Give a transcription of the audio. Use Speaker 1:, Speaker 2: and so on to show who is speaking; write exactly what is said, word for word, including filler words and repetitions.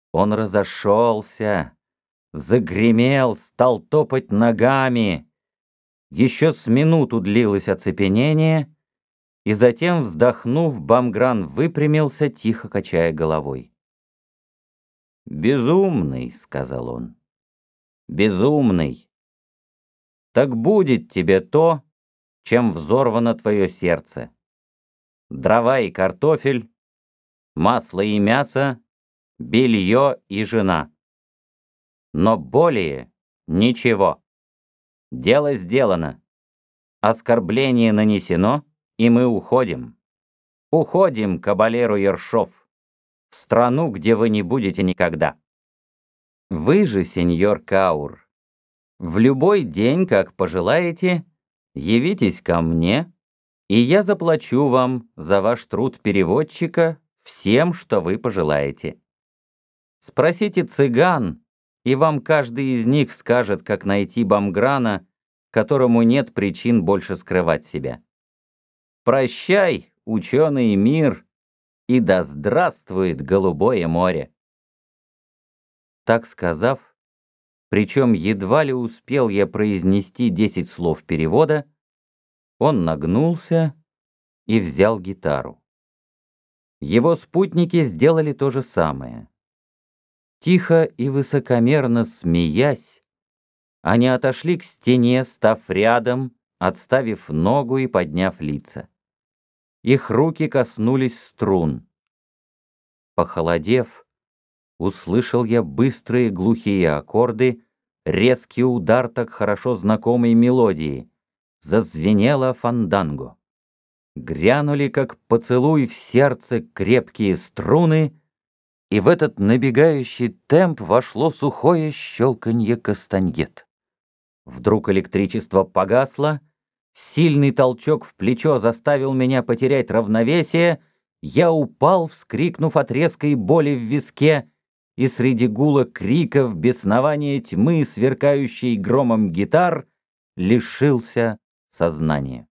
Speaker 1: Он разошелся, загремел, стал топать ногами. Еще с минуту длилось оцепенение, и затем, вздохнув, Бамгран выпрямился, тихо качая головой. «Безумный», — сказал он, — «безумный. Так будет тебе то, чем взорвано твое сердце. Дрова и картофель, масло и мясо, белье и жена. Но более ничего. Дело сделано. Оскорбление нанесено, и мы уходим. Уходим, кабалеру Ершов, в страну, где вы не будете никогда. Вы же, сеньор Каур, в любой день, как пожелаете, явитесь ко мне, и я заплачу вам за ваш труд переводчика всем, что вы пожелаете. Спросите цыган, и вам каждый из них скажет, как найти Бамграна, которому нет причин больше скрывать себя. Прощай, ученый мир, и да здравствует голубое море!» Так сказав, причем едва ли успел я произнести десять слов перевода, он нагнулся и взял гитару. Его спутники сделали то же самое. Тихо и высокомерно смеясь, они отошли к стене, став рядом, отставив ногу и подняв лица. Их руки коснулись струн. Похолодев, услышал я быстрые глухие аккорды, резкий удар так хорошо знакомой мелодии. Зазвенело фанданго. Грянули, как поцелуй в сердце, крепкие струны, и в этот набегающий темп вошло сухое щелканье кастаньет. Вдруг электричество погасло, сильный толчок в плечо заставил меня потерять равновесие, я упал, вскрикнув от резкой боли в виске, и среди гула криков, беснования тьмы, сверкающей громом гитар, лишился сознания.